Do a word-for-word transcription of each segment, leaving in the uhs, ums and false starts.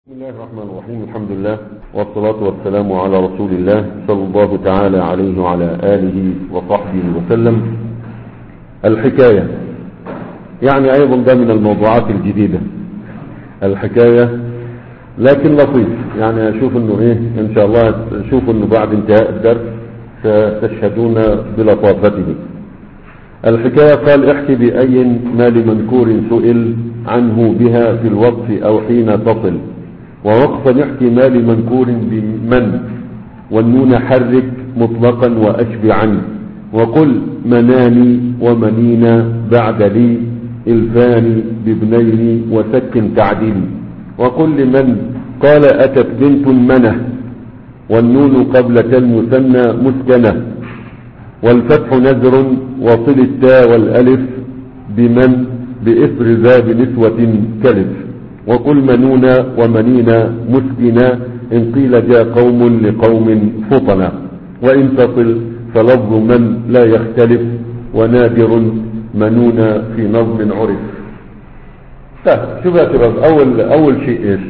بسم الله الرحمن الرحيم. الحمد لله والصلاة والسلام على رسول الله صلى الله تعالى عليه وعلى آله وصحبه وسلم. الحكاية يعني أيضا ده من الموضوعات الجديدة الحكاية، لكن لطيف يعني أشوف أنه إيه إن شاء الله أشوف أنه بعد انتهاء الدرس ستشهدون بلطافته. الحكاية قال احكي بأي مال منكور سئل عنه بها في الوقف أو حين تصل، ووقفا يحكي مال منكور بمن والنون حرك مطلقا وأشبعا، وقل مناني ومنينا بعد لي الفاني بابنين وسك تعديل، وقل لمن قال أتت بنت منه والنون قبلة المثنى مسكنة، والفتح نذر وصل التاء والألف بمن بإثر ذا بنسوة كلف، وقل منونا ومنينا مسكنا إن قيل جاء قوم لقوم فطنا، وإن تصل فلفظ من لا يختلف ونادر منونا في نظم عرف. طيب شوف يا شباب، أول, أول شيء إيش؟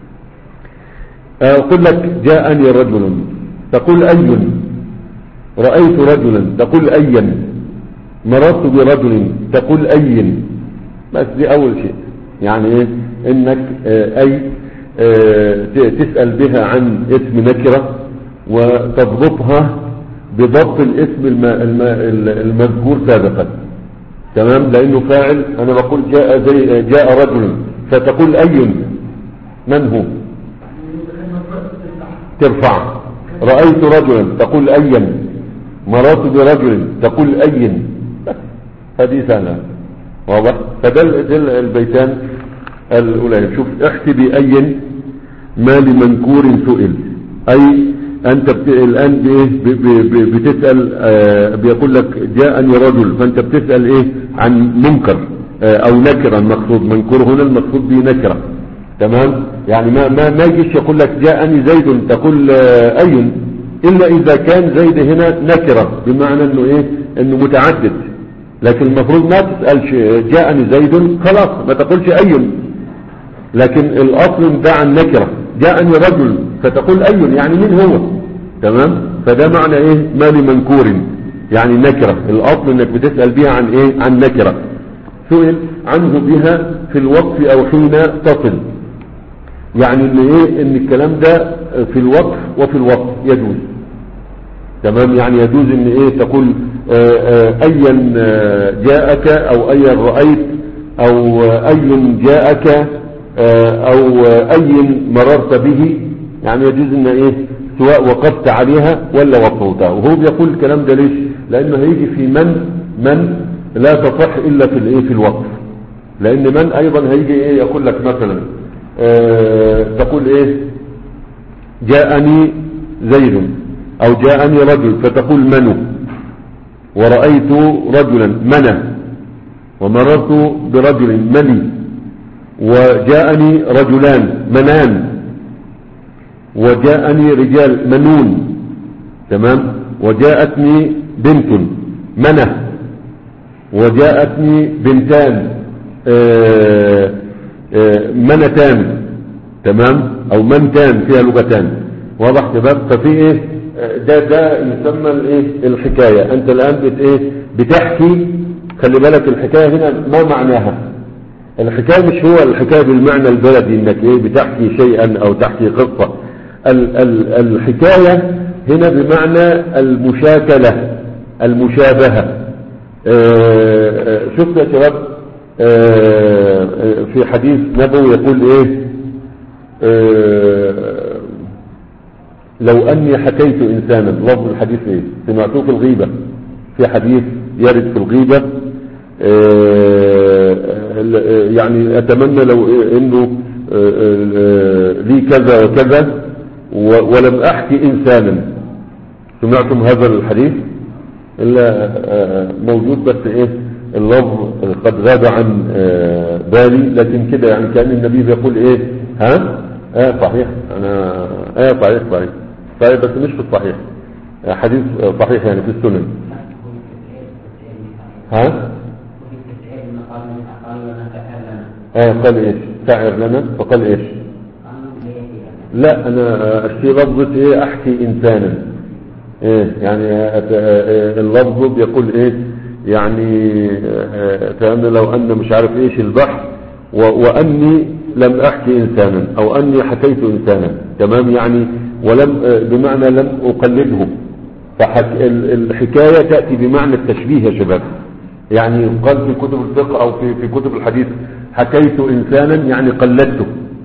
أقول لك جاءني رجل تقول أي، رأيت رجلا تقول أيا، مررت برجل تقول أي، بس دي أول شيء. يعني إيه؟ إنك آه أي آه تسأل بها عن اسم نكرة وتضبطها بضبط الاسم الم الم المذكور سابقا، تمام؟ لأنه فاعل. أنا بقول جاء زي جاء رجل فتقول أي من هو ترفع، رأيت رجلا تقول أيا، مررت برجل تقول أي، هذه سهلة واضح. فدل البيتان الأولى. شوف احكي بأي ما لمنكور سئل، أي أنت الآن بتسأل آه بيقول لك جاءني رجل، فأنت بتسأل إيه عن منكر آه أو نكرة. المقصود منكور هنا المقصود به نكرة، تمام؟ يعني ما ما ما يجيش يقول لك جاءني زيد تقول آه أي، إلا إذا كان زيد هنا نكرة بمعنى إنه إيه إنه متعدد، لكن المفروض ما تسألش جاءني زيد خلاص ما تقولش أي، لكن الأصل ده عن نكرة. جاءني رجل فتقول أي يعني من هو، تمام؟ فده معنى إيه ما لمنكور يعني نكرة، الأصل إنك بتسأل بها عن إيه عن نكرة سئل عنه بها في الوقف أو حين تصل. يعني إن إيه إن الكلام ده في الوقف وفي الوقف يجوز، تمام؟ يعني يجوز إن إيه تقول أيا جاءك أو أيا رأيت أو أي جاءك أو أي مررت به، يعني يجوز إن إيه سواء وقفت عليها ولا وقفتها. وهو بيقول الكلام ده ليش؟ لأنه هيجي في من من لا تصح إلا في الإيه في الوقف، لأن من أيضا هيجي إيه يقول لك مثلا اه تقول إيه جاءني زيد أو جاءني رجل فتقول منو، ورأيت رجلا منى، ومررت برجل مني، وجاءني رجلان منان، وجاءني رجال منون، تمام؟ وجاءتني بنت منى، وجاءتني بنتان آآ آآ منتان، تمام؟ او منتان فيها لغتان، واضح شباب؟ ففي ايه ده ده يسمى الايه الحكاية. انت الان بت ايه بتحكي، خلي بالك الحكاية هنا ما معناها. الحكاية مش هو الحكاية بالمعنى البلدي انك ايه بتحكي شيئا او تحكي قصة. ال ال الحكاية هنا بمعنى المشاكلة المشابهة. شفت يا شباب في حديث نبوي يقول ايه لو اني حكيت انسانا، لفظ الحديث ايه سمعتوه في الغيبة، في حديث يرد في الغيبة يعني اتمنى لو انه لي كذا وكذا ولم احكي انسانا. سمعتم هذا الحديث؟ الا موجود بس ايه اللفظ قد غاب عن بالي، لكن كده يعني كان النبي بيقول ايه ها اه صحيح انا اه صحيح صحيح صحيح بس مش في الصحيح، حديث صحيح يعني في السنن. ها اه قال ايش؟ سعر لنا، فقال ايش؟ لا انا اشتي لفظة ايه احكي انسانا ايه يعني اللفظ بيقول ايه يعني كأن لو ان مش عارف ايش البحر واني لم احكي انسانا او اني حكيت انسانا تمام يعني ولم بمعنى لم اقلده. فالحكاية تأتي بمعنى التشبيه يا شباب. يعني قال في كتب الفقه او في في كتب الحديث حكيت انسانا يعني قلدته.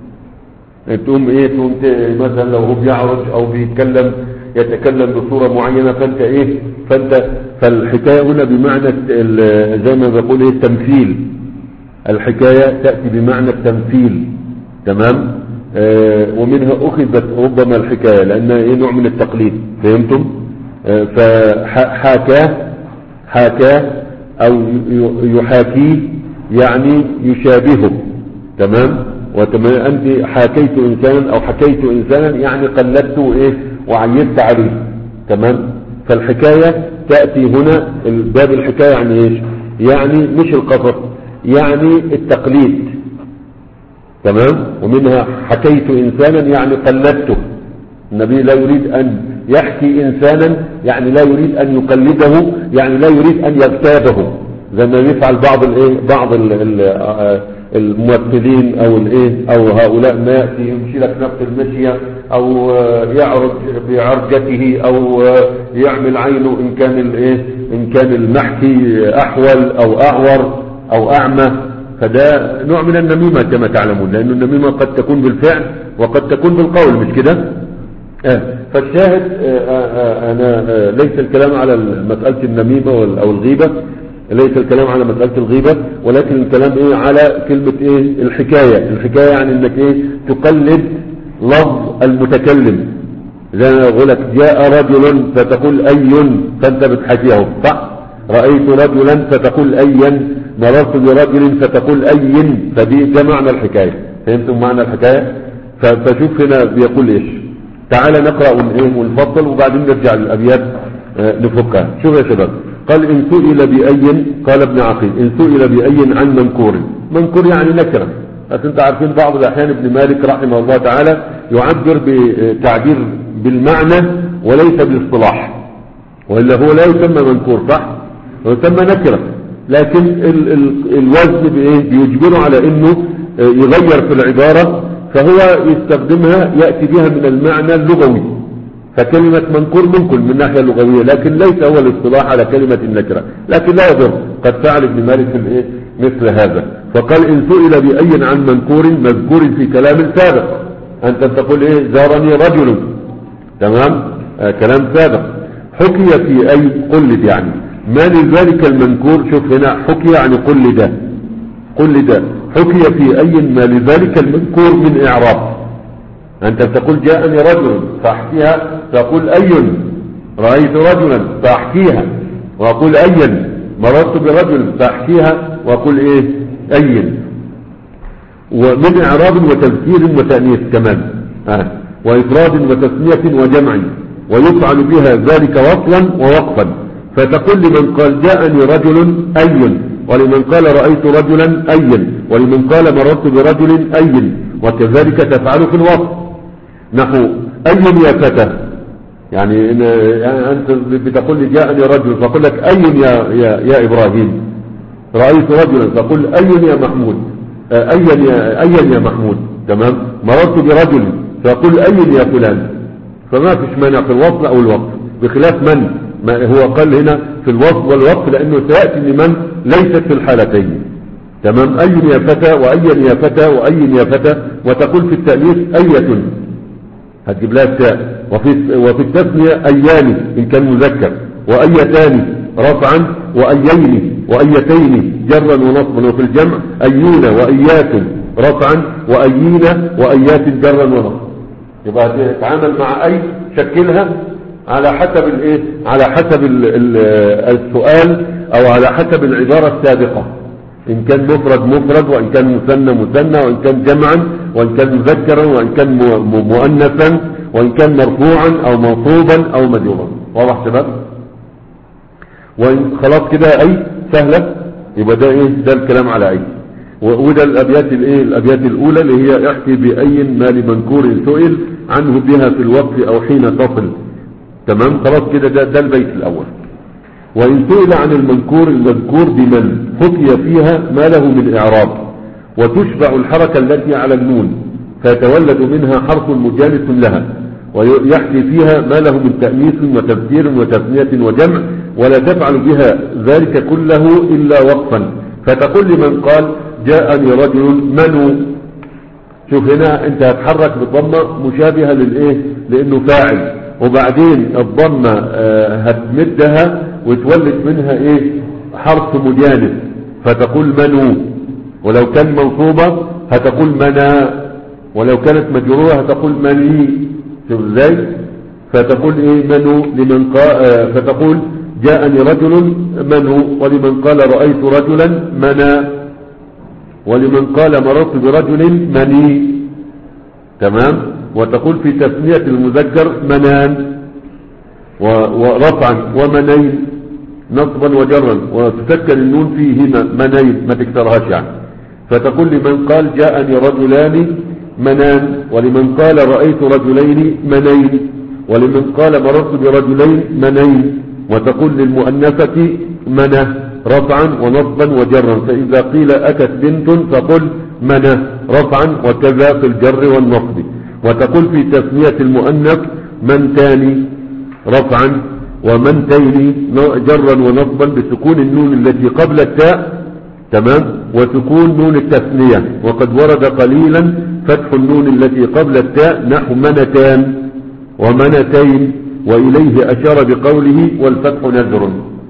تقوم ايه تقوم مثلا لو هو بيعرج او بيتكلم يتكلم بصورة معينة فانت ايه فانت فالحكاية هنا بمعنى زي ما بقول ايه التمثيل. الحكاية تأتي بمعنى التمثيل تمام. آه ومنها اخذت ربما الحكاية لانها ايه نوع من التقليد فهمتم. آه فحاكاه حاكاه او يحاكيه يعني يشابهه تمام. وتمام انت حكيت انسانا او حكيت انسانا يعني قلدته ايه وعيدت عليه تمام. فالحكاية تأتي هنا باب الحكاية يعني ايش يعني مش القصص يعني التقليد تمام. ومنها حكيت انسانا يعني قلدته. النبي لا يريد ان يحكي انسانا يعني لا يريد ان يقلده يعني لا يريد ان يغتابه زي ما يفعل بعض الايه بعض ال ال الممثلين او الايه او هؤلاء ما ياتي يمشي لك نفس المشيه او يعرج بعرجته او يعمل عينه ان كان الايه ان كان المحكي احول او اعور او اعمى. فده نوع من النميمه كما تعلمون لان النميمه قد تكون بالفعل وقد تكون بالقول مش كده. آه فالشاهد آه آه انا آه ليس الكلام على مساله النميمه او الغيبه ليس الكلام على مسألة الغيبة ولكن الكلام ايه على كلمة ايه الحكاية. الحكاية يعني انك ايه تقلد لفظ المتكلم زي ما اقول لك جاء رجل فتقول اي فانت بتحكيه صح. رأيت رجلا فتقول ايا مررت برجل فتقول اي فدي ده معنى الحكاية. فهمتم معنى الحكاية. فشوف هنا بيقول ايش. تعال نقرأ ونفصل وبعدين نرجع للأبيات اه نفكها. شوف يا شباب قال إن سئل بأي قال ابن عقيل إن سئل بأي عن منكور. منكور يعني نكرة. أنت عارفين بعض الأحيان ابن مالك رحمه الله تعالى يعبر بتعبير بالمعنى وليس بالاصطلاح وإلا هو لا يسمى منكور صح ويسمى نكرة لكن ال ال الوزن بيجبره على أنه يغير في العبارة فهو يستخدمها يأتي بها من المعنى اللغوي. فكلمة منكور ممكن من الناحية اللغوية لكن ليس هو الاصطلاح على كلمة النكرة لكن لا يضر. قد فعل ابن مالك في الايه مثل هذا. فقال إن سئل بأي عن منكور مذكور في كلام سابق. أنت تقول إيه زارني رجل تمام آه كلام سابق. حكي في أي قلد يعني ما لذلك المنكور. شوف هنا حكي يعني قلد قلد حكي في أي ما لذلك المنكور من إعراب. أنت تقول جاءني رجل فأحكيها فأقول أي رأيت رجلا فأحكيها وأقول أي مررت برجل فأحكيها وأقول إيه أي. ومن إعراب وتذكير وتأنيث كمان آه. وإفراد وتسمية وجمع ويفعل بها ذلك وصلا ووقفا. فتقول لمن قال جاءني رجل أي ولمن قال رأيت رجلا أي ولمن قال مررت برجل أي وكذلك تفعل في الوصف. نحو أي يا فتى يعني أنت بتقول لي جاءني رجل فأقول لك أي يا, يا, يا إبراهيم. رأيت رجلا فأقول أي يا محمود أي يا, أي يا محمود تمام. مررت برجل فأقول أي يا فلان. فما فيش مانع في الوصل أو الوقف بخلاف من ما هو قال هنا في الوصل والوقف لأنه سيأتي لمن ليست في الحالتين تمام. أي يا فتى وأي يا فتى وأي يا فتى وتقول في التأنيث أية هتجيب لها التاء. وفي وفي التثنية أيان إن كان مذكر وأيتان رفعا وأيين وأيتين جرا ونصبا. وفي الجمع أيون وأيات رفعا وأيين وأيات جرا ونصبا. يبقى تتعامل مع أي شكلها على حسب الايه على حسب ال ال السؤال او على حسب العبارة السابقة ان كان مفرد مفرد وان كان مثنى مثنى وان كان جمعا وان كان مذكرا وان كان مؤنثا وان كان مرفوعا او منصوبا او مجرورا. واضح شباب. وان خلاص كده اي سهلة يبقى ده ايه ده الكلام على اي. وده الابيات الايه الابيات الاولى اللي هي احكي باي ما لمنكور سئل عنه بها في الوقف أو حين تصل. تمام، خلاص كده ده, ده البيت الأول. وإن سئل عن المذكور المذكور بمن حكي فيها ما له من إعراب، وتشبع الحركة التي على النون فيتولد منها حرف مجانس لها، ويحكي فيها ما له من تأنيث وتذكير وتثنية وجمع، ولا تفعل بها ذلك كله إلا وقفا. فتقول لمن قال جاءني رجل منو، شوف هنا انت هتحرك بالضمة مشابهة للايه، لانه فاعل، وبعدين الضمة آه هتمدها وتولد منها ايه، حرف مجانس، فتقول منو. ولو كان منصوبة هتقول منا، ولو كانت مجرورة هتقول مني. شوف ازاي، فتقول ايه منو لمن قال آه فتقول جاءني رجل منو، ولمن قال رأيت رجلا منا، ولمن قال مررت برجل مني. تمام. وتقول في تثنية المذكر منان ورفعا ومنين نصبا وجرا، وتسكن النون فيهما منين، ما تكترهاش يعني. فتقول لمن قال جاءني رجلان منان، ولمن قال رأيت رجلين منين، ولمن قال مررت برجلين منين. وتقول للمؤنثة منه رفعا ونصبا وجرا، فإذا قيل أتت بنت فقل منه رفعا، وكذا في الجر والنصب. وتقول في تسمية المؤنث منتان رفعا ومنتين جرا ونصبا بسكون النون التي قبل التاء، تمام، وسكون نون التثنية. وقد ورد قليلا فتح النون التي قبل التاء نحو منتان ومنتين، وإليه أشار بقوله والفتح نذر.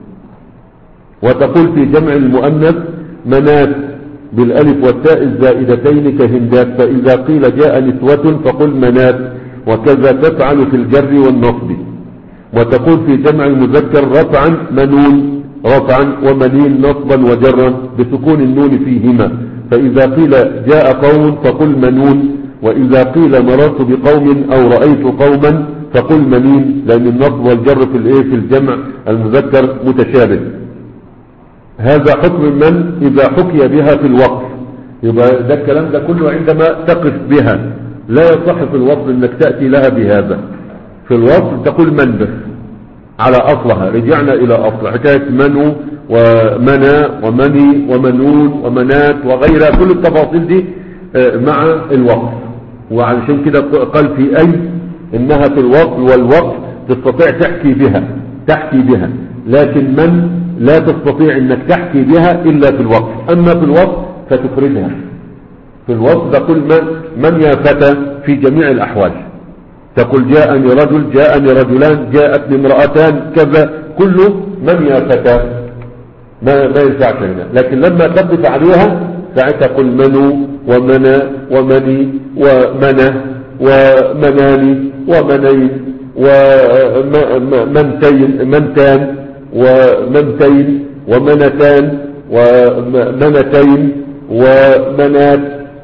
وتقول في جمع المؤنث منات بالألف والتاء الزائدتين كهندات، فإذا قيل جاء نسوة فقل منات، وكذا تفعل في الجر والنصب. وتقول في جمع المذكر رفعا منون رفعا ومنين نصبا وجرا بسكون النون فيهما، فإذا قيل جاء قوم فقل منون، وإذا قيل مررت بقوم أو رأيت قوما فقل منين، لأن النصب والجر في الايه في الجمع المذكر متشابه. هذا حكم من إذا حكي بها في الوقف. يبقى ده الكلام ده كله عندما تقف بها، لا يصح في الوقف انك تأتي لها بهذا. في الوقف تقول من بس على أصلها، رجعنا إلى أصل حكاية منو ومنا ومني ومنون ومنات وغيرها، كل التفاصيل دي مع الوقف. وعلشان كده قال في أي إنها في الوقف، والوقف تستطيع تحكي بها تحكي بها لكن من لا تستطيع انك تحكي بها الا في الوقف. اما في الوقف فتفردها. في الوقف تقول من, من يا فتى في جميع الاحوال، تقول جاءني رجل جاءني رجلان جاءتني امرأتان كذا، كله من يا فتى، ما, ما ينفعش هنا. لكن لما تقف عليها ساعتها تقول منو ومنا ومني ومنه ومناني ومنين ومنتين منتان ومنتين ومنتان ومنتين ومنات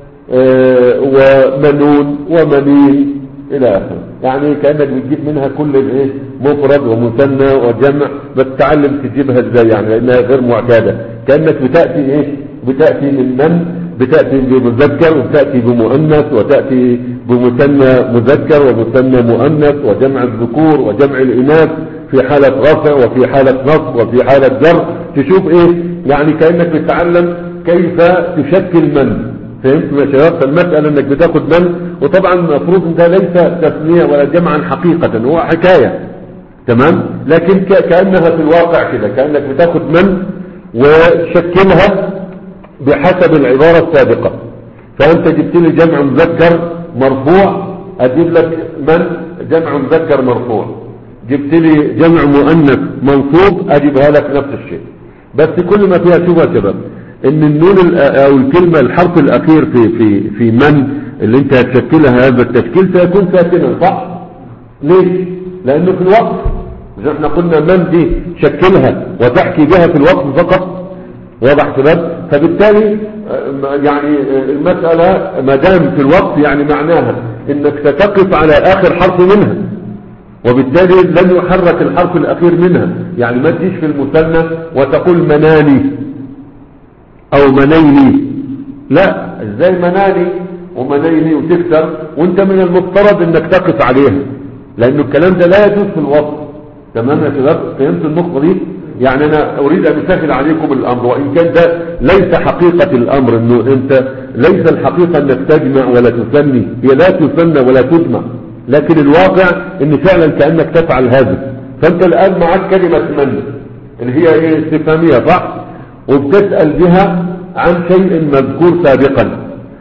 ومنون ومنين إلى آخره. يعني كأنك بتجيب منها كل الايه مفرد ومثنى وجمع، بس تعلم تجيبها ازاي يعني، لأنها غير معتادة. كأنك بتأتي ايه بتأتي من من بتأتي بمذكر وتأتي بمؤنث وتأتي بمثنى مذكر ومثنى مؤنث وجمع الذكور وجمع الإناث في حالة رفع وفي حالة نصب وفي حالة جر. تشوف ايه يعني كأنك بتتعلم كيف تشكل من. فهمت يا شباب؟ فالمسألة انك بتاخد من، وطبعا المفروض ان ده ليس تثنية ولا جمعا حقيقة، هو حكاية، تمام، لكن كأنها في الواقع كده، كأنك بتاخد من وشكلها بحسب العبارة السابقة. فأنت جبت لي جمع مذكر مرفوع، أجيب لك من جمع مذكر مرفوع. جبت لي جمع مؤنث منصوب، أجيبها لك نفس الشيء. بس كل ما فيها شوفها شباب ان النون او الكلمة الحرف الاخير في في في من اللي انت هتشكلها هذا التشكيل سيكون ساكنا، صح؟ ليش؟ لانه في الوقف. مش احنا قلنا من دي شكلها وتحكي بها في الوقف فقط، واضح شباب؟ فبالتالي يعني المسألة ما دام في الوقف يعني معناها انك ستقف على اخر حرف منها، وبالتالي لن يحرك الحرف الاخير منها. يعني ما تجيش في المثنى وتقول مناني او منيني، لا، ازاي مناني ومنين وتكسر، وانت من المفترض انك تقف عليها، لانه الكلام ده لا يجوز في الوصف. تمام يا شباب؟ فهمت النقطة دي؟ يعني انا اريد ان اسهل عليكم الامر، وان كان ده ليس حقيقة الامر، انه انت ليس الحقيقة انك تجمع ولا تثني، هي لا تثنى ولا تجمع، لكن الواقع ان فعلا كأنك تفعل هذا. فانت الان معك كلمة من اللي هي ايه؟ استفهامية، صح؟ وبتسأل بها عن شيء مذكور سابقا،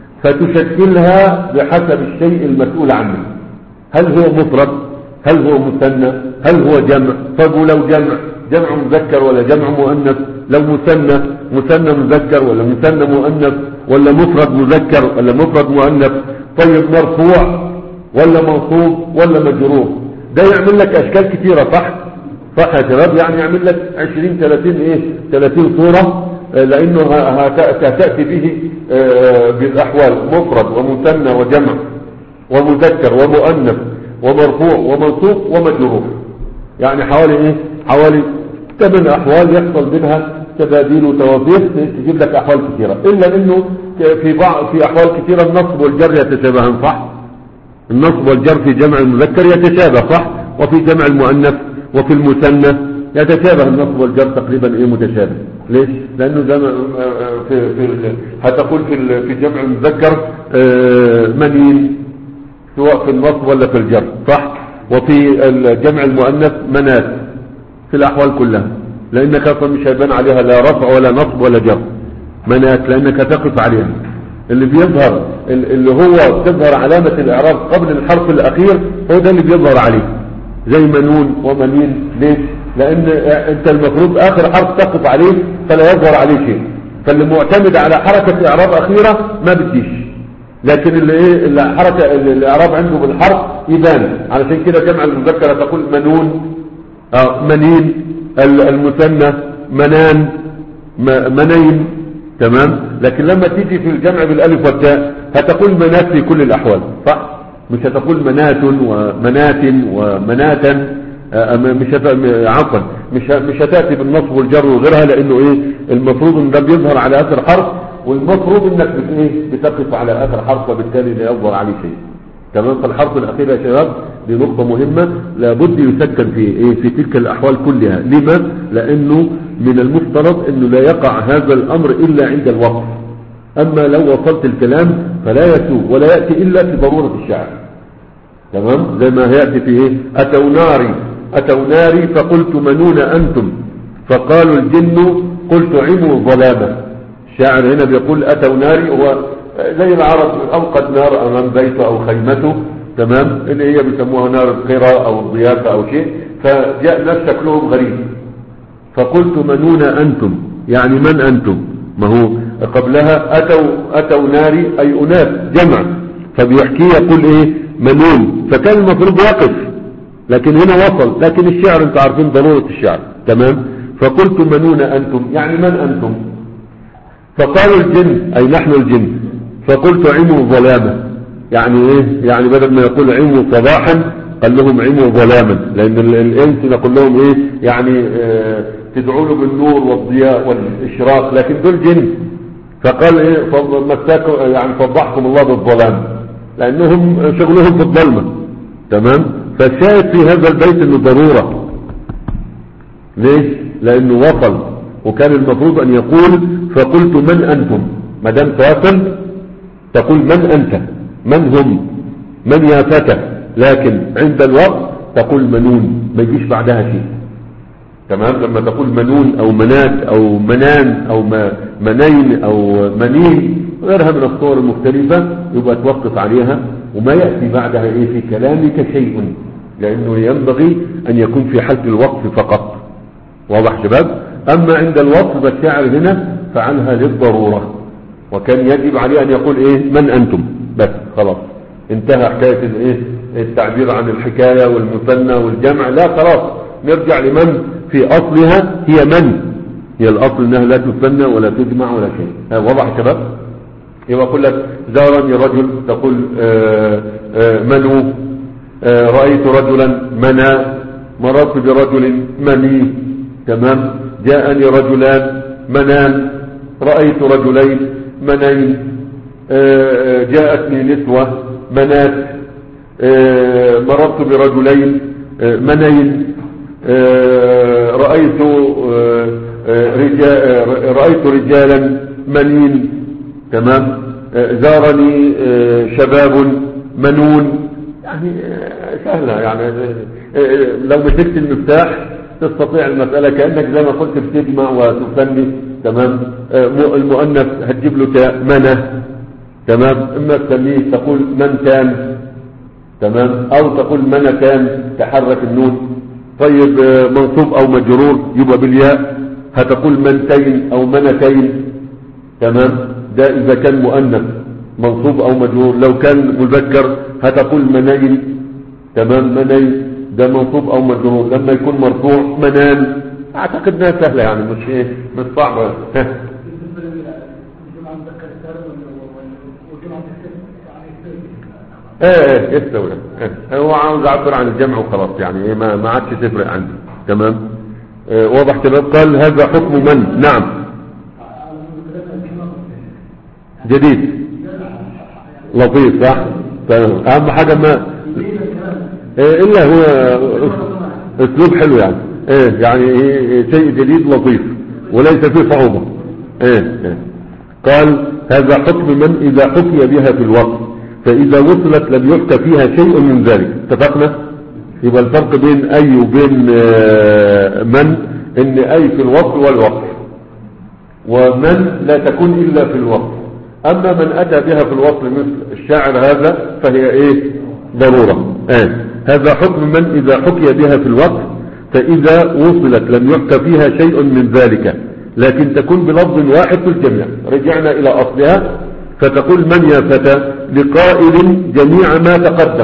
فتشكلها بحسب الشيء المسؤول عنه، هل هو مفرد، هل هو مثنى، هل هو جمع. طيب ولو جمع، جمع مذكر ولا جمع مؤنث؟ لو مثنى، مثنى مذكر ولا مثنى مؤنث؟ ولا مفرد مذكر ولا مفرد مؤنث؟ طيب مرفوع ولا منصوب ولا مجرور؟ ده يعمل لك اشكال كثيرة، صح؟ صح يا شباب؟ يعني يعمل لك عشرين ثلاثين ايه ثلاثين صورة، لانه هتأتي به بالاحوال مفرد ومثنى وجمع ومذكر ومؤنث ومرفوع ومنصوب ومجرور، يعني حوالي ايه حوالي ثمان احوال يحصل منها تباديل وتوافيق، تجيب لك احوال كثيرة. الا انه في بعض في احوال كثيرة النصب والجر يتشابهان، صح؟ النصب والجر في جمع المذكر يتشابه، صح؟ وفي جمع المؤنث وفي المثنى يتشابه النصب والجر تقريبا ايه متشابه. ليش؟ لانه جمع في في هتقول في في جمع المذكر منين، سواء في النصب ولا في الجر، صح؟ وفي جمع المؤنث منات في الاحوال كلها، لانك اصلا مش هيبان عليها لا رفع ولا نصب ولا جر، منات لانك تقف عليها. اللي بيظهر اللي هو تظهر علامة الاعراب قبل الحرف الاخير هو ده اللي بيظهر عليه، زي منون ومنين. ليش؟ لان انت المفروض اخر حرف تقف عليه فلا يظهر عليه شيء، فاللي معتمد على حركة اعراب اخيرة ما بديش، لكن اللي ايه اللي حركة الاعراب عنده بالحرف يبان. علشان كده جمع المذكر تقول منون، اه منين، المثنى منان، منين. تمام؟ لكن لما تيجي في الجمع بالالف والتاء هتقول منات في كل الاحوال، صح؟ مش هتقول منات ومنات ومناتا، مش هت... عفوا مش مش هتاتي بالنصب والجر وغيرها، لانه ايه المفروض ان ده بيظهر على اخر حرف، والمفروض انك بت ايه بتقف على اخر حرف، وبالتالي لا يظهر عليه شيء. تمام؟ فالحرف الاخير يا شباب دي نقطه مهمه، لابد يسكن في ايه في تلك الاحوال كلها. لما؟ لانه من المفترض انه لا يقع هذا الامر الا عند الوقف، اما لو وصلت الكلام فلا يسوء ولا ياتي الا في ضروره الشعر. تمام؟ زي ما هياتي في ايه اتوا ناري اتوا ناري فقلت منون انتم فقالوا الجن قلت عموا ظلاما. الشاعر هنا بيقول اتوا ناري، هو زي العرب اوقد نار امام بيته او خيمته، تمام، اللي هي بيسموها نار القرى او الضيافه او شيء، فجاء ناس شكلهم غريب، فقلت منون انتم، يعني من انتم؟ ما هو قبلها اتوا اتوا ناري اي اناس جمع، فبيحكي يقول ايه منون، فكان المفروض يقف، لكن هنا وصل. لكن الشعر انت عارفين ضرورة الشعر، تمام؟ فقلت منون انتم، يعني من انتم؟ فقالوا الجن اي نحن الجن، فقلت عموا ظلاما، يعني ايه؟ يعني بدل ما يقول عموا صباحا قال لهم عموا ظلاما، لان الانس نقول لهم ايه يعني اه تدعوا له بالنور والضياء والاشراق، لكن دول جن، فقال ايه مساكم يعني فضحكم الله بالظلام، لانهم شغلهم في الظلمة. تمام؟ فالشاهد في هذا البيت انه ضرورة. ليش؟ لانه وصل، وكان المفروض ان يقول فقلت من انتم، ما دام تواصل تقول من انت، من هم، من يا فتى، لكن عند الوقت تقول منون، ما يجيش بعدها شيء. تمام؟ لما تقول منون او منات او منان او منين او منين غيرها من الصور المختلفة يبقى توقف عليها، وما يأتي بعدها ايه في كلامك شيء، لانه ينبغي ان يكون في حالة الوقف فقط. واضح شباب؟ اما عند الوقف بالشاعر هنا فعلها للضرورة، وكان يجب عليه ان يقول ايه من انتم، بس خلاص انتهى حكاية الايه التعبير عن الحكاية والمثنى والجمع، لا خلاص نرجع لمن في اصلها هي من، هي الاصل انها لا تثنى ولا تجمع ولا شيء. واضح شباب؟ يبقى اقول لك زارني رجل تقول آآ آآ منو، رأيت رجلا منا، مررت برجل مني. تمام؟ جاءني رجلان منان، رأيت رجلين منين. آه جاءتني نسوة منات، آه مررت برجلين آه منين، آه رأيت آه رجال رأيت رجالا منين، تمام، آه زارني آه شباب منون. يعني آه سهلة، يعني آه لو مسكت المفتاح تستطيع المسألة كأنك زي ما قلت بتجمع وتثني، تمام. آه المؤنث هتجيب له تاء منه، تمام. اما تسميه تقول من كان، تمام، او تقول منتان تحرك النون. طيب آه منصوب او مجرور يبقى بالياء، هتقول منتين او منتين، تمام. ده اذا كان مؤنث منصوب او مجرور. لو كان مذكر هتقول منين، تمام، منين ده منصوب او مجرور. لما يكون مرفوع منان. اعتقد انها سهله يعني، مش ايه مش صعبه. ايه يستوي، ايه هو عاوز يعبر عن الجمع وخلاص، يعني ايه ما ما عادش تفرق عندي، تمام. إيه واضح تمام. قال هذا حكم من. نعم جديد لطيف صح. اهم حاجه ما إيه الا هو اسلوب حلو يعني، ايه يعني إيه شيء جديد لطيف وليس فيه صعوبه. ايه, إيه. قال هذا حكم من اذا حكي بها في الوقت، فاذا وصلت لم يحكى فيها شيء من ذلك. اتفقنا؟ يبقى الفرق بين اي وبين من ان اي في الوقت والوقت، ومن لا تكون الا في الوقت. اما من اتى بها في الوقت مثل الشاعر هذا فهي ايه ضرورة. ايه هذا حكم من اذا حكي بها في الوقت، فاذا وصلت لم يحكى فيها شيء من ذلك، لكن تكون بلفظ واحد في الجميع. رجعنا الى اصلها، فتقول من يا فتى لقائل جميع ما تقدم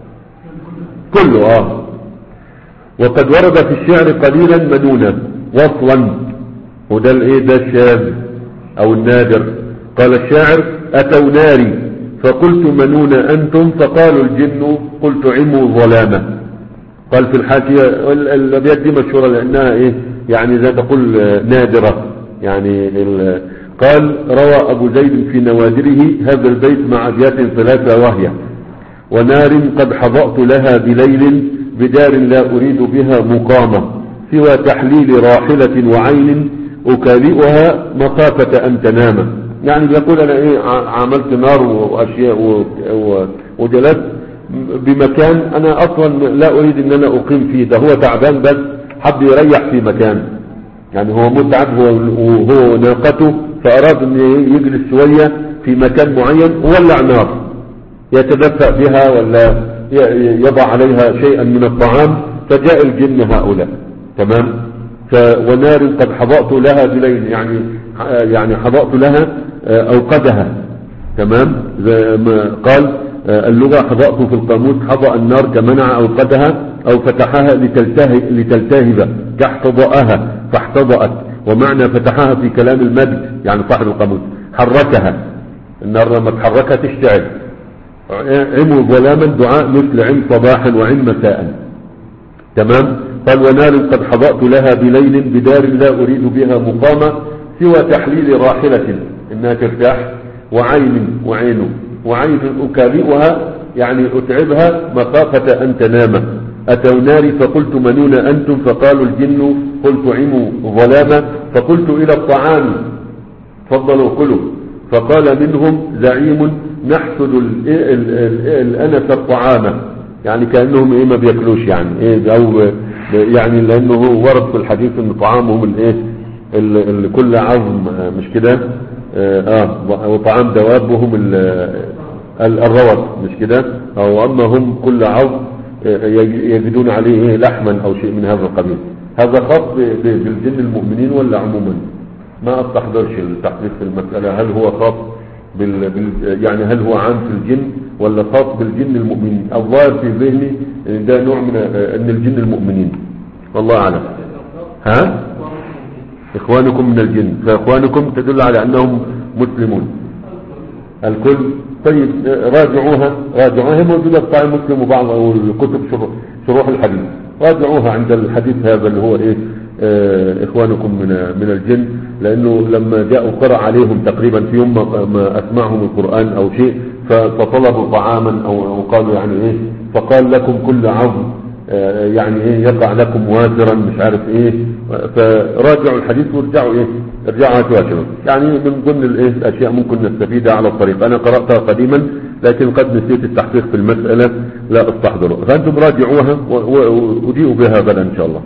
كله. اه وقد ورد في الشعر قليلا منونا وصلا، وده الايه ده الشاذ او النادر. قال الشاعر اتوا ناري فقلت منون انتم، فقالوا الجن قلت عموا ظلامه. قال في الحاشية الابيات دي مشهورة لانها ايه يعني زي تقول نادرة يعني. قال روى ابو زيد في نوادره هذا البيت مع ابيات ثلاثة وهي: ونار قد حظأت لها بليل بدار لا اريد بها مقامة، سوى تحليل راحلة وعين اكالئها مخافة ان تنام. يعني بيقول انا ايه عملت نار واشياء وجلست بمكان انا اصلا لا اريد ان انا اقيم فيه، ده هو تعبان بس حب يريح في مكان، يعني هو متعب هو وهو ناقته، فاراد ان يجلس شوية في مكان معين وولع نار يتدفأ بها ولا يضع عليها شيئا من الطعام، فجاء الجن هؤلاء، تمام. ونار قد حظأت لها بليل، يعني يعني حظأت لها اوقدها، تمام. قال اللغة حظأت في القاموس حظأ النار كمنع اوقدها او فتحها لتلتهب كاحتضأها فاحتضأت. ومعنى فتحها في كلام المجد يعني صاحب القاموس حركها، النار لما تحركها تشتعل. عم ظلاما دعاء مثل عم صباحا وعم مساء، تمام. قال ونار قد حظأت لها بليل بدار لا اريد بها مقامة، سوى تحليل راحلة انها ترتاح، وعين وعين وعين اكالئها يعني اتعبها مخافة ان تنام. اتوا ناري فقلت منون انتم، فقالوا الجن قلت عموا ظلاما، فقلت الى الطعام فضلوا كلوا، فقال منهم زعيم نحسد الانس الطعام، يعني كأنهم ايه ما بياكلوش يعني ايه، او يعني لانه ورد في الحديث ان طعامهم الايه كل عظم مش كده اه وطعام دوابهم الروث مش كده، او اما هم كل عظم يجدون عليه ايه لحما او شيء من هذا القبيل. هذا خاص بالجن المؤمنين ولا عموما؟ ما استحضرش التحديث في المسألة، هل هو خاص بال... بال... يعني هل هو عام في الجن ولا خاص بالجن المؤمنين؟ الظاهر في ذهني ان ده نوع من ان الجن المؤمنين، والله اعلم. ها اخوانكم من الجن، فاخوانكم تدل على انهم مسلمون الكل. طيب راجعوها راجعوها موجودة في صحيح مسلم وبعض الكتب شروح, شروح الحديث، راجعوها عند الحديث هذا اللي هو ايه اه اخوانكم من من الجن. لانه لما جاءوا قرأ عليهم تقريبا في يوم ما اسمعهم القرآن او شيء فطلبوا طعاما او قالوا يعني ايه، فقال لكم كل عظم يعني ايه يقع لكم وازرا مش عارف ايه، فراجعوا الحديث وارجعوا ايه ارجعوا هاتوا. يعني من ضمن الايه الاشياء ممكن نستفيدها على الطريق. انا قرأتها قديما لكن قد نسيت التحقيق في المسألة لا استحضره، فانتم راجعوها وأجيئوا بها غدا ان شاء الله.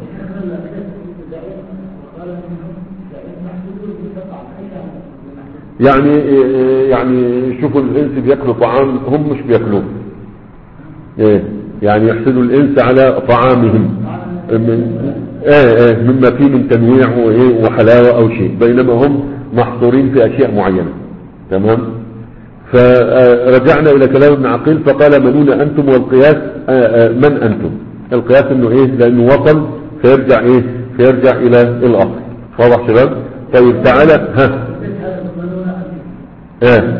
يعني يعني شوفوا الانس بياكلوا طعام هم مش بياكلوه، ايه يعني يحسدوا الانس على طعامهم من ايه ايه مما فيه من تنويع وايه وحلاوه او شيء، بينما هم محصورين في اشياء معينه. تمام. فرجعنا الى كلام ابن عقيل فقال منون انتم، والقياس من انتم، القياس انه ايه لانه وصل فيرجع ايه فيرجع الى الاصل. واضح شباب؟ طيب تعالى ها ايه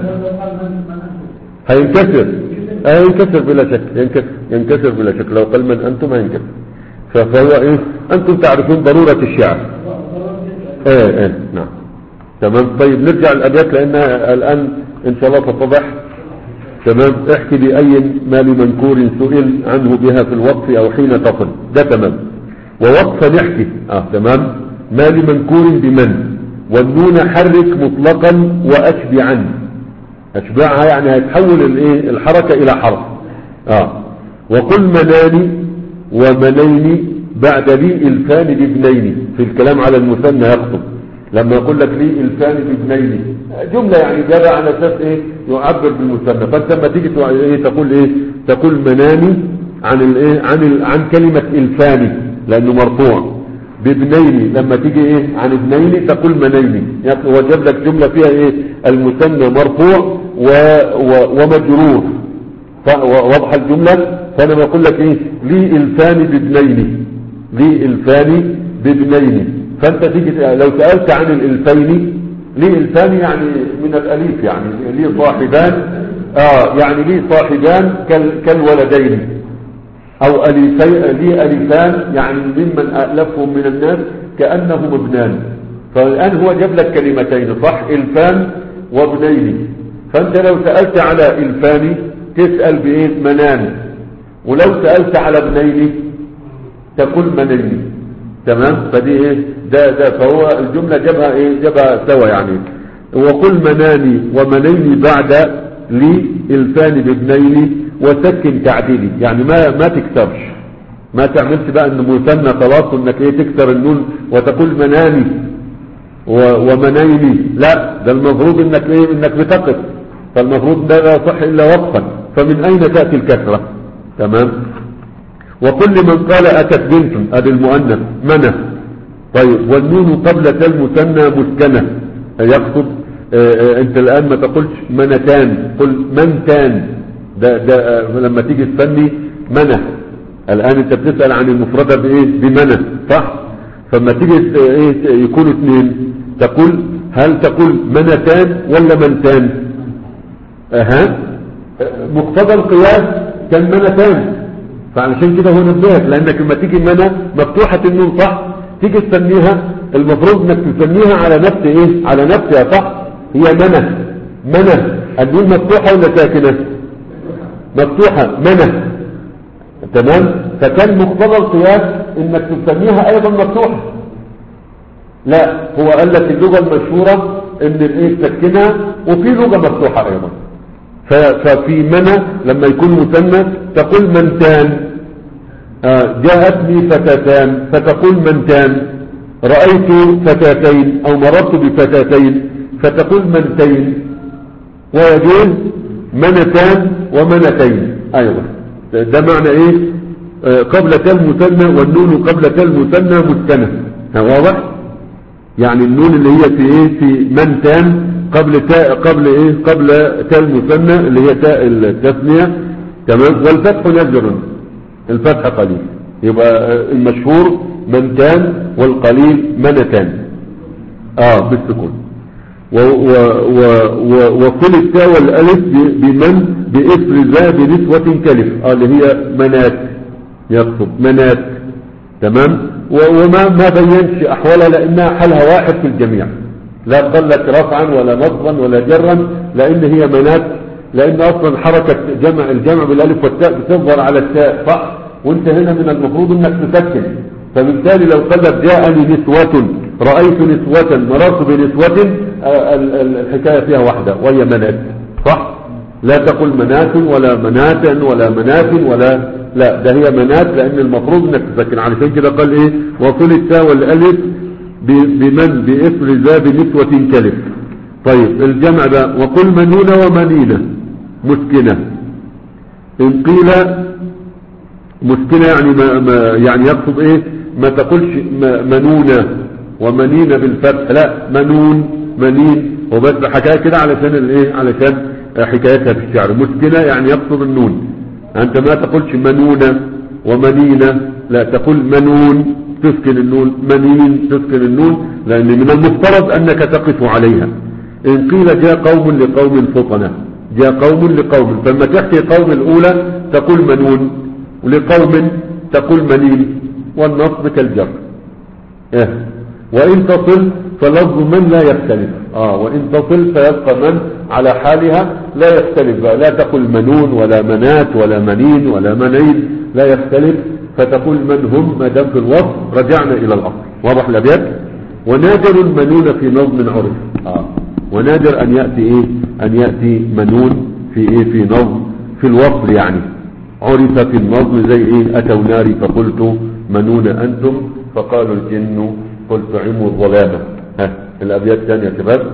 هينكسر اه ينكسر بلا شك، ينكسر, ينكسر بلا شك لو قال من انتم هينكسر. فهو ايه انتم تعرفون ضرورة الشعر. ايه ايه نعم تمام. طيب نرجع الابيات لانها الان ان شاء الله تتضح. تمام. احكي بأي مال منكور سئل عنه بها في الوقف او حين تصل، ده تمام. ووقفا نحكي اه تمام مال منكور بمن، والنون حرك مطلقا واشبعا، اشبعها يعني هيتحول الايه الحركة الى حرف. اه وقل مناني ومنيني بعد لي الفان بابنين، في الكلام على المثنى يخطب لما يقول لك لي الفان بابنين جملة يعني جابها على اساس ايه يعبر بالمثنى. فانت لما تيجي ايه تقول ايه تقول مناني عن الايه عن ال... عن كلمة الفاني لانه مرفوع، بابنين لما تيجي ايه عن ابنين تقول منيني، يعني وجاب لك جملة فيها ايه المثنى مرفوع و... و... ومجرور. واضح الجملة؟ فانا بقول لك ايه لي الفاني بابنين، لي الفاني بابنين. فانت تيجي لو سألت عن الالفين، لي الفاني يعني من الاليف يعني لي صاحبان، اه يعني لي صاحبان كال... كالولدين، او أليفي لي أليفان يعني ممن ألفهم من الناس كأنهم ابنان. فالآن هو جاب لك كلمتين صح، الفان وابنين. فانت لو سألت على الفاني تسأل بايه منان، ولو سألت على ابنين تقول منيني. تمام. فدي ايه ده ده فهو الجملة جابها ايه جابها سوا يعني. وقل مناني ومنيني بعد لي الفان بابنين وسكن تعديلي، يعني ما ما تكسرش، ما تعملش بقى ان مثنى خلاص انك ايه تكسر النون وتقول مناني ومنيني، لا ده المفروض انك ايه انك بتقف، فالمفروض ده لا يصح الا وقفا، فمن اين تأتي الكسرة؟ تمام. وكل من قال اتت بنت ادي المؤنث منى. طيب والنون قبل المثنى مسكنة، يقصد اه اه انت الان ما تقولش منتان، قل منتان. ده, ده لما تيجي تفني منى، الان انت بتسأل عن المفردة بايه بمنى صح. فلما تيجي ايه يكونوا اثنين تقول هل تقول منتان ولا منتان؟ اها مقتضى القياس كان منتان، فعلشان كده هو نبهك، لانك لما تيجي منى مفتوحة النون صح، تيجي تسميها المفروض انك تسميها على نفس ايه على نفسها صح. هي منى منى النون مفتوحة ولا ساكنة؟ مفتوحة منى. تمام. فكان مقتضى القياس انك تسميها ايضا مفتوحة. لا هو قال لك اللغة المشهورة ان الايه تسكنها، وفي لغة مفتوحة ايضا. ففي منى لما يكون مثنى تقول منتان، آه جاءتني فتاتان فتقول منتان، رأيت فتاتين او مررت بفتاتين فتقول منتين. ويجوز منتان ومنتين ايضا. ده معنى ايه آه قبل تال مثنى، والنون قبل تال مثنى مسكنة. واضح؟ يعني النون اللي هي في ايه في منتان قبل تاء قبل ايه قبل تاء المثنى اللي هي تاء التثنية. تمام. والفتح نزر، الفتح قليل، يبقى المشهور منتان والقليل منتان اه بالسكون. وكل التاء والالف بمن بإثر ذا بنسوة كلف اه اللي هي منات، يقصد منات. تمام. وما ما بينش احوالها لانها حالها واحد في الجميع، لا قال لك رفعا ولا نصبا ولا جرا، لان هي منات، لان اصلا حركة جمع الجمع بالالف والتاء بتظهر على التاء صح، وانت هنا من المفروض انك تسكن، فبالتالي لو قال لك جاءني نسوة رأيت نسوة مررت بنسوة الحكاية فيها واحدة وهي منات صح، لا تقل منات ولا منات ولا منات ولا لا، ده هي منات، لان المفروض انك تسكن. علشان كده قال ايه وصل التاء والالف بمن بإثر ذا بنسوة كلف. طيب الجمع بقى وقل منون ومنينة مسكنة، ان قيل مسكنة يعني ما ما يعني يقصد ايه، ما تقولش منونة ومنينة بالفتح، لا منون منين وبس حكاية كده علشان الايه، علشان حكايتها في الشعر. مسكنة يعني يقصد النون، انت ما تقولش منونة ومنينة، لا تقول منون تسكن النون، منين تسكن النون، لان من المفترض انك تقف عليها. ان قيل جاء قوم لقوم فطنة، جاء قوم لقوم، فلما تحكي قوم الاولى تقول منون، ولقوم تقول منين، والنصب كالجر. اه وان تصل فلفظ من لا يختلف، اه وان تصل فيبقى من على حالها لا يختلف بقى، لا تقل منون ولا منات ولا منين ولا منين، لا يختلف، فتقول من هم ما دام في الوصف رجعنا الى الاصل. واضح الابيات. ونادر المنون في نظم عرف، اه ونادر ان ياتي ايه، ان ياتي منون في ايه، في نظم في الوصل يعني، عرف في النظم زي ايه اتوا ناري فقلت منون انتم فقالوا الجن قلت عموا الظلامة. ها الابيات الثانية يا شباب،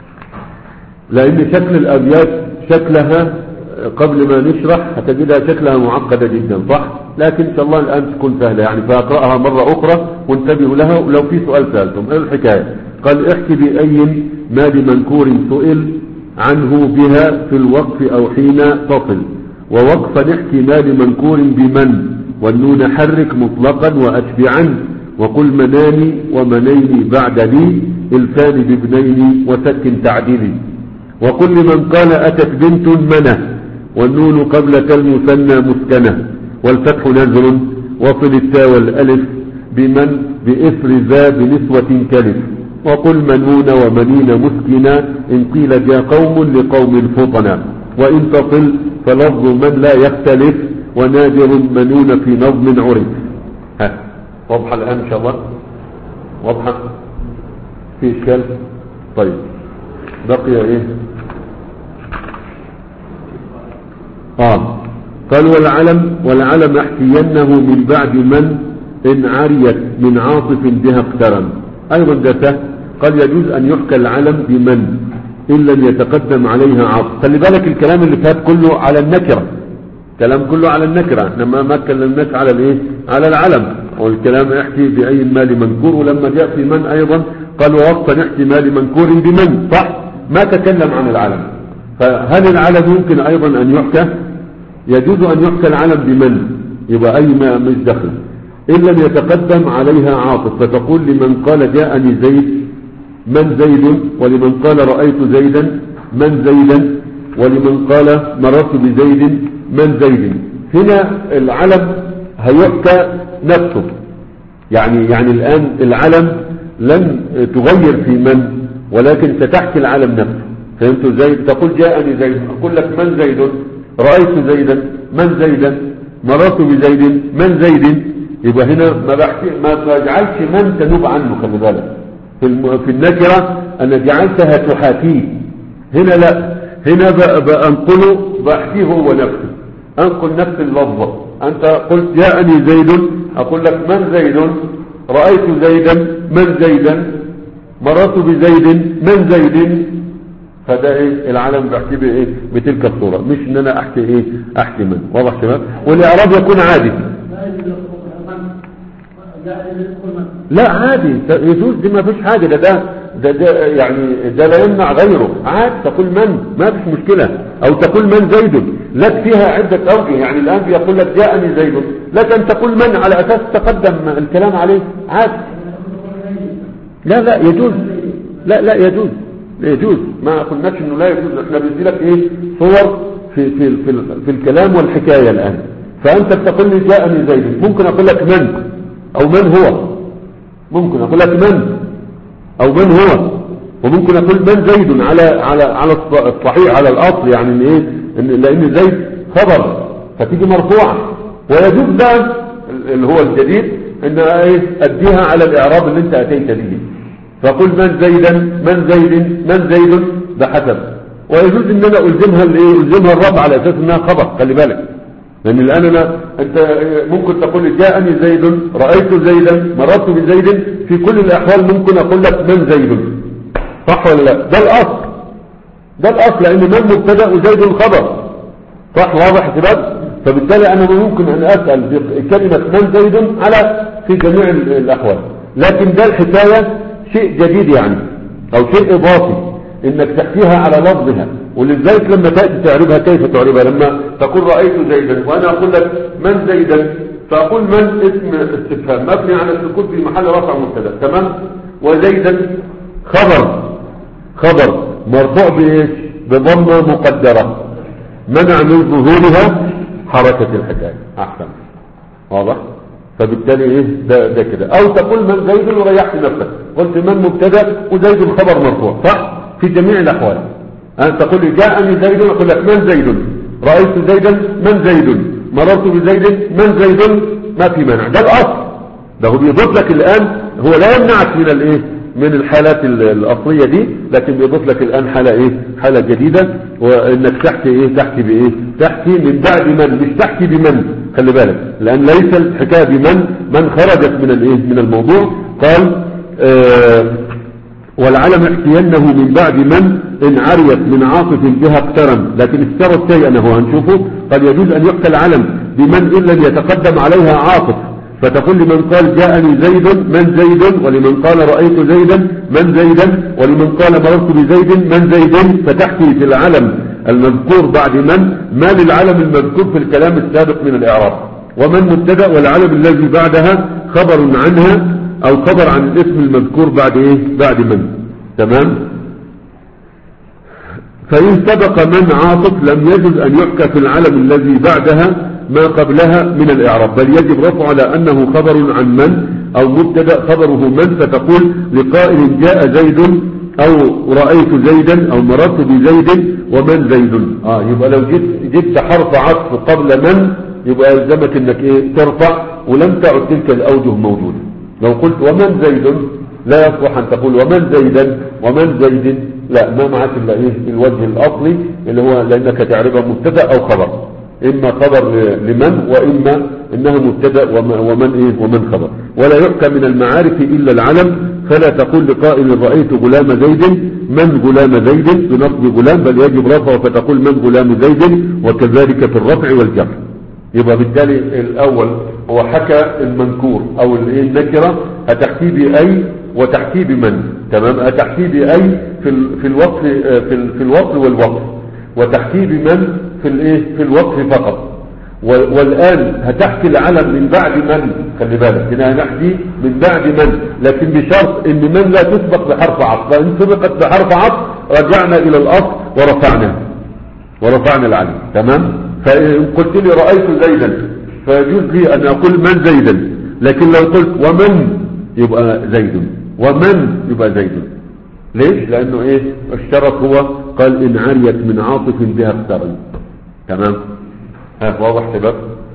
لان شكل الابيات شكلها قبل ما نشرح هتجدها شكلها معقدة جدا صح، لكن ان شاء الله الان تكون سهلة يعني، فاقرأها مرة اخرى وانتبهوا لها، ولو في سؤال سألتم ايه الحكاية. قال احكي بأي مال منكور سئل عنه بها في الوقف او حين تصل، ووقفا نحكي مال منكور بمن، والنون حرك مطلقا واتبعا، وقل مناني ومنيني بعد لي الفان بابنين وسكن تعديلي. وقل لمن قال اتت بنت منه، والنون قبل كالمثنى مسكنه، والفتح نزر، وصل التاء والالف بمن بإثر ذا بنسوة كلف. وقل منون ومنين مسكنا ان قيل جاء قوم لقوم فطنا، وان تصل فلفظ من لا يختلف، ونادر منون في نظم عرف. ها واضحة الآن إن شاء الله، واضحة في إشكال. طيب بقي إيه آه قال والعلم والعلم احكينه من بعد من إن عريت من عاطف بها اقترن. أيضا ده سهل، قال يجوز أن يحكى العلم بمن إن لم يتقدم عليها عاطف. خلي بالك الكلام اللي فات كله على النكرة، كلام كله على النكرة، انما ما تكلمناش على الايه، على العلم. والكلام يحكي بأي مال منكور، ولما جاء في من ايضا قال ووقفا نحكي مال منكور بمن صح، ما تكلم عن العلم. فهل العلم يمكن ايضا ان يحكى؟ يجوز ان يحكى العلم بمن، يبقى اي ما مش دخل ان لم يتقدم عليها عاطف، فتقول لمن قال جاءني زيد من زيد، ولمن قال رأيت زيدا من زيدا، ولمن قال مررت بزيد من زيد. هنا العلم هيحكى نفسه، يعني يعني الآن العلم لن تغير في من، ولكن ستحكي العلم نفسه. فهمتوا ازاي؟ تقول جاءني زيد، اقول لك من زيد، رأيت زيدا من زيدا، مررت بزيد من زيد. يبقى هنا ما بحكي ما بجعلش من تنوب عنه. خلي بالك في الم... في النكرة انا جعلتها تحاكيه، هنا لا، هنا بأنقله بحكيه هو نفسه، انقل نفس اللفظة. انت قلت جاءني زيد، اقول لك من زيد، رأيت زيدا من زيدا، مررت بزيد من زيد. فده ايه العلم بحكي بايه بتلك الصورة، مش ان انا احكي ايه احكي من. واضح شباب؟ والاعراب يكون عادي، لا عادي يجوز، دي ما فيش حاجة، ده ده ده, ده يعني ده لا يمنع غيره، عادي تقول من ما فيش مشكلة، او تقول من زيد، لك فيها عدة اوجه. يعني الان بيقول لك جاءني زيد، لك ان تقول من على اساس تقدم الكلام عليه عادي. لا لا يجوز، لا لا يجوز يجوز، ما قلناش انه لا يجوز، احنا بندي لك ايه صور في في في, في الكلام والحكاية الان. فانت بتقول لي جاءني زيد، ممكن اقول لك من او من هو، ممكن اقول لك من او من هو، وممكن اقول من زيد على على على الصحيح على الاصل، يعني ان ايه إن لان زيد خبر فتيجي مرفوعه. ويجوز بقى اللي هو الجديد ان ايه اديها على الاعراب اللي انت اتيت به، فقل من زيدا من زيد من زيد ده حسب. ويجوز ان انا الزمها الايه الزمها الرفع على اساس انها خبر، خلي بالك، لان الان انا انت ممكن تقول جاءني زيد رايت زيدا مررت بزيد، في كل الاحوال ممكن اقول لك من زيد، صح ولا لا؟ ده الاصل، ده الاصل، لان من مبتدا وزيد خبر، صح؟ واضح كده. فبالتالي انا ممكن ان اسال بكلمه من زيد على في جميع الاحوال، لكن ده الحكايه شيء جديد يعني او شيء اضافي انك تحكيها على لفظها. ولذلك لما تاتي تعربها كيف تعربها؟ لما تقول رايت زيدا وانا اقول لك من زيدا، فاقول من اسم استفهام مبني على السكون في محل رفع مبتدا، تمام؟ وزيدا خبر خبر مرفوع بايش؟ بضمه مقدره منع من ظهورها حركه الحكايه. احسن، واضح؟ فبالتالي ايه ده ده كده. او تقول من زيد وريحت نفسك، قلت من مبتدا وزيد الخبر مرفوع، صح؟ في جميع الاحوال ان تقول لي جاءني زيد اقول لك من زيد، رايت زيدا من زيد، مررت بزيد من زيد، ما في مانع، ده الاصل. ده هو بيضيف لك الان، هو لا يمنعك من الايه من الحالات الاصليه دي، لكن بيضيف لك الان حاله ايه حاله جديده، وانك تحكي ايه تحكي بايه تحكي من بعد من، مش تحكي بمن، خلي بالك، لان ليس الحكايه بمن، من خرجت من الايه من الموضوع. قال آه والعلم احتينه من بعد من ان عريت من عاطف بها اقترن، لكن اشترط شيئا هو هنشوفه. قد يجوز ان يحكى العلم بمن ان لم يتقدم عليها عاطف، فتقول لمن قال جاءني زيد من زيد، ولمن قال رأيت زيدا من زيدا، ولمن قال مررت بزيد من زيد، فتحكي في العلم المذكور بعد من ما للعلم المذكور في الكلام السابق من الإعراب. ومن مبتدأ والعلم الذي بعدها خبر عنها أو خبر عن الاسم المذكور بعد إيه بعد من، تمام؟ فإن سبق من عاطف لم يجوز أن يحكى في العلم الذي بعدها ما قبلها من الإعراب، بل يجب رفع على أنه خبر عن من أو مبتدأ خبره من، فتقول لقائل جاء زيد أو رأيت زيدا أو مررت بزيد ومن زيد. آه يبقى لو جبت جبت حرف عطف قبل من يبقى يلزمك انك ايه ترفع، ولم تعد تلك الأوجه موجودة. لو قلت ومن زيد لا يصلح أن تقول ومن زيدا ومن زيد، لا، ما معك إلا ايه الوجه الأصلي اللي هو لأنك تعرفها مبتدأ أو خبر، إما خبر لمن وإما إنها مبتدأ ومن إيه ومن خبر. ولا يحكى من المعارف إلا العلم، فلا تقول لقائل رأيت غلام زيد من غلام زيد بنصب غلام، بل يجب رفعه فتقول من غلام زيد، وكذلك في الرفع والجر. يبقى بالتالي الأول هو حكى المنكور أو النكرة هتحكي بأي وتحكي بمن، تمام؟ هتحكي بأي في في الوقف في في الوقف والوقف، وتحكي بمن في الايه في الوقف فقط. والآن هتحكي العلم من بعد من، خلي بالك هنا هنحكي من بعد من، لكن بشرط ان من لا تسبق بحرف عطف، فان سبقت بحرف عطف رجعنا الى الاصل ورفعنا ورفعنا العلم، تمام؟ فان قلت لي رأيت زيدا فيجوز لي ان اقول من زيدا، لكن لو قلت ومن يبقى زيد ومن يبقى زيد. ليش؟ لانه ايه الشرط هو قال ان عريت من عاطف بها اقترن، تمام؟ ها واضح شباب؟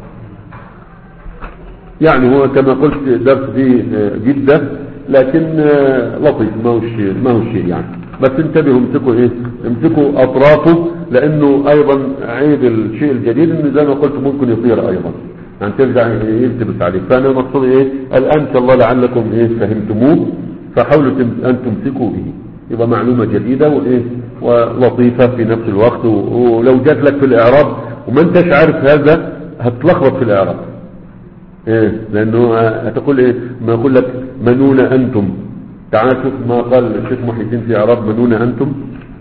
يعني هو كما قلت درس فيه جدة، لكن لطيف، ما هو الشيء ما هو الشيء يعني، بس انتبهوا امسكوا ايه امسكوا اطرافه، لانه ايضا عيب الشيء الجديد انه زي ما قلت ممكن يطير ايضا، يعني ترجع يلتبس عليك. فانا مقصود ايه الان ان شاء الله لعلكم ايه فهمتموه، فحاولوا ان تمسكوا به، يبقى معلومة جديدة وايه ولطيفة في نفس الوقت. ولو جات لك في الاعراب وما انتش عارف هذا هتلخبط في الاعراب، ايه لانه هتقول ايه ما يقول لك منون انتم، تعال شوف ما قال الشيخ محي الدين في اعراب منون انتم.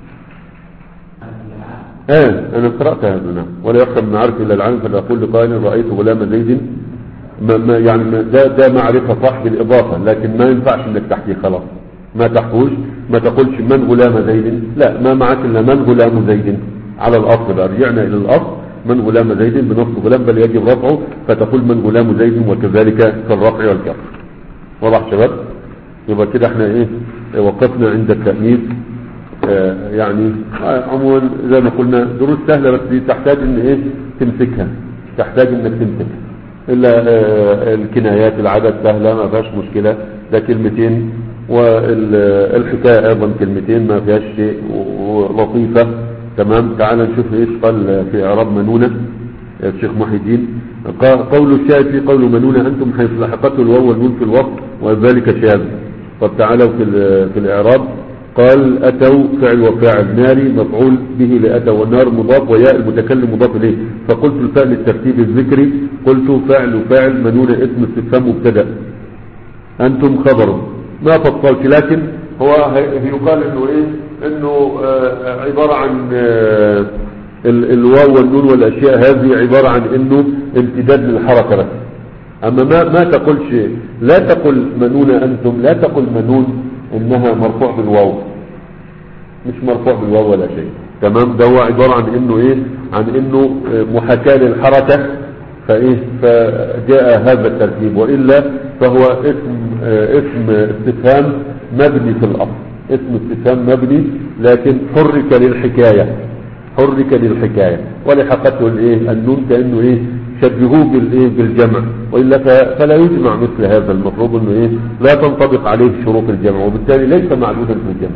ايه انا قرأت هذا، نعم. ولا يحكم من عارف الا العالم، فلا اقول لقائل رأيت غلام زيد، ما ما يعني ما ده ده معرفة صح بالاضافة، لكن ما ينفعش انك تحكي خلاص، ما تحكوش، ما تقولش من غلام زيد، لا، ما معك الا من غلام زيد على الاصل. رجعنا الى الاصل من غلام زيد بنصب غلام، بل يجب رفعه فتقول من غلام زيد، وكذلك في الرفع والجر. واضح شباب؟ يبقى كده احنا ايه وقفنا عند التأنيث. آه يعني آه عموما زي ما قلنا دروس سهلة، بس تحتاج ان ايه تمسكها، تحتاج انك تمسكها. الا آه الكنايات العدد سهلة ما فيهاش مشكلة، ده كلمتين، والحكاية ايضا كلمتين ما فيهاش شيء ولطيفة. تمام. تعال نشوف ايش قال في اعراب منونة الشيخ محي الدين. قول الشاهد في قول منونة انتم حيث لحقته الواو والنون في الوقت وذلك شاذ. طب تعالوا في في الاعراب. قال اتوا فعل وفاعل، ناري مفعول به لاتوا، والنار مضاف وياء المتكلم مضاف اليه. فقلت الفاء للترتيب الذكري، قلت فعل وفاعل منونة اسم استفهام مبتدا، انتم خبر. ما فصلت، لكن هو يقال انه ايه انه آه عبارة عن آه الواو والنون والاشياء هذه عبارة عن انه امتداد للحركة بس. اما ما ما تقول شيء، لا تقل منون انتم، لا تقل منون انها مرفوع بالواو، مش مرفوع بالواو ولا شيء. تمام. ده هو عبارة عن انه ايه عن انه محاكاة للحركة، فايه فجاء هذا الترتيب، وإلا فهو اسم اسم استفهام مبني في الاصل، اسم استفهام مبني لكن حرك للحكاية، حرك للحكاية ولحقته الايه النون، كأنه ايه شبهوه بالايه بالجمع، وإلا فلا يجمع مثل هذا. المفروض انه ايه لا تنطبق عليه شروط الجمع، وبالتالي ليس معدودا في الجمع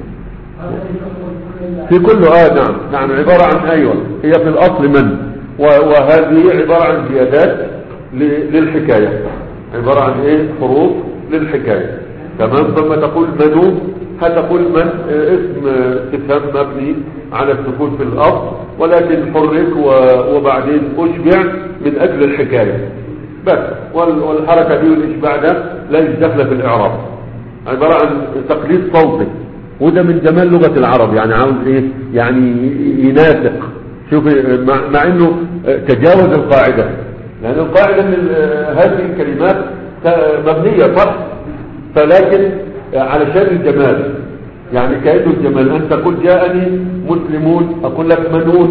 في كله. اه نعم نعم عبارة عن ايوه هي في الاصل من، وهذه عبارة عن زيادات للحكاية، عبارة عن ايه حروف للحكاية. تمام. ثم تقول منو، هتقول من اسم استفهام مبني على السكون في الاصل، ولكن حرك وبعدين اشبع من اجل الحكاية بس، والحركة دي والاشباع ده لا يدخل في الاعراب، عبارة عن تقليد صوتي، وده من جمال لغة العرب. يعني عاوز ايه يعني يناسق. شوف مع, مع انه تجاوز القاعدة، لان القاعدة ان هذه الكلمات مبنية صح، فلكن علشان الجمال، يعني كأنه الجمال. أن تقول جاءني مسلمون أقول لك منون،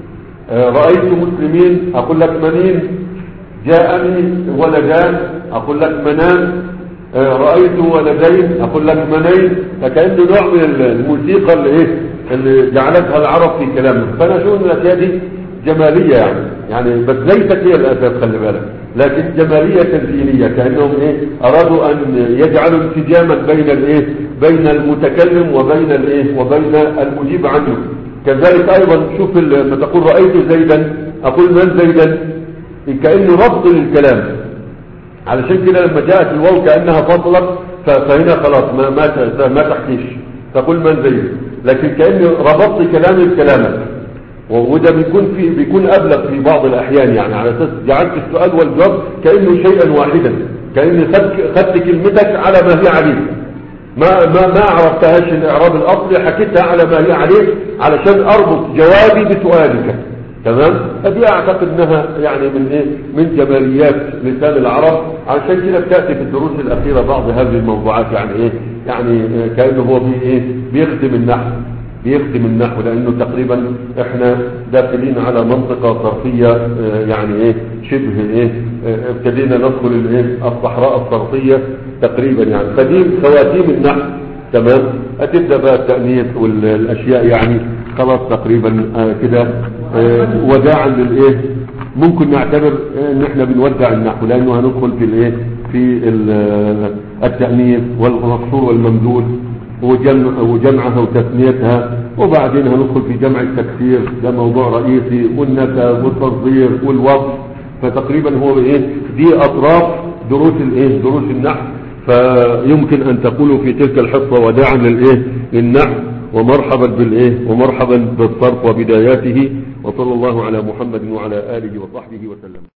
رأيت مسلمين أقول لك منين، جاءني ولدان أقول لك منان، رأيت ولدين أقول لك منين. فكأنه نوع من الموسيقى اللي إيه اللي جعلتها العرب في كلامهم. فأنا شو أن الأشياء دي جمالية يعني يعني بس ليست هي الأساس، خلي بالك، لكن جمالية تزيينية، كأنهم ايه ارادوا ان يجعلوا انسجاما بين الايه بين المتكلم وبين الايه وبين المجيب عنه. كذلك ايضا شوف لما تقول رأيت زيدا اقول من زيدا، كأنه ربط للكلام. علشان كده لما جاءت الواو كأنها فصلت، فهنا خلاص ما ما ما تحكيش، تقول من زيد، لكن كأنه ربطت كلامي بكلامك. وده بيكون في بيكون أبلغ في بعض الأحيان، يعني على أساس جعلت السؤال والجواب كأنه شيئا واحدا، كأني خدت كلمتك على ما هي عليه، ما ما ما عرفتهاش الإعراب الأصلي، حكيتها على ما هي عليه علشان أربط جوابي بسؤالك. تمام. هذه أعتقد أنها يعني من إيه من جماليات لسان العرب. عشان كده بتأتي في الدروس الأخيرة بعض هذه الموضوعات، يعني إيه يعني كأنه هو بي إيه بيخدم النحو بيخدم النحو لأنه تقريبا احنا داخلين على منطقة صرفية، يعني ايه شبه ايه ابتدينا ندخل الايه الصحراء الصرفية تقريبا يعني. فدي خواتيم النحو. تمام. هتبدأ بقى التأنيث والاشياء، يعني خلاص تقريبا كده وداعا للايه. ممكن نعتبر ان احنا بنودع النحو، لانه هندخل في الايه في التأنيث والمقصور والممدود وجمع وجمعها وتثنيتها، وبعدين هندخل في جمع التكسير، ده موضوع رئيسي، والنسب والتصدير والوصف. فتقريبا هو ايه دي اطراف دروس الايه دروس النحو. فيمكن ان تقولوا في تلك الحصة وداعا للايه للنحو، ومرحبا بالايه ومرحبا بالصرف وبداياته. وصلى الله على محمد وعلى آله وصحبه وسلم.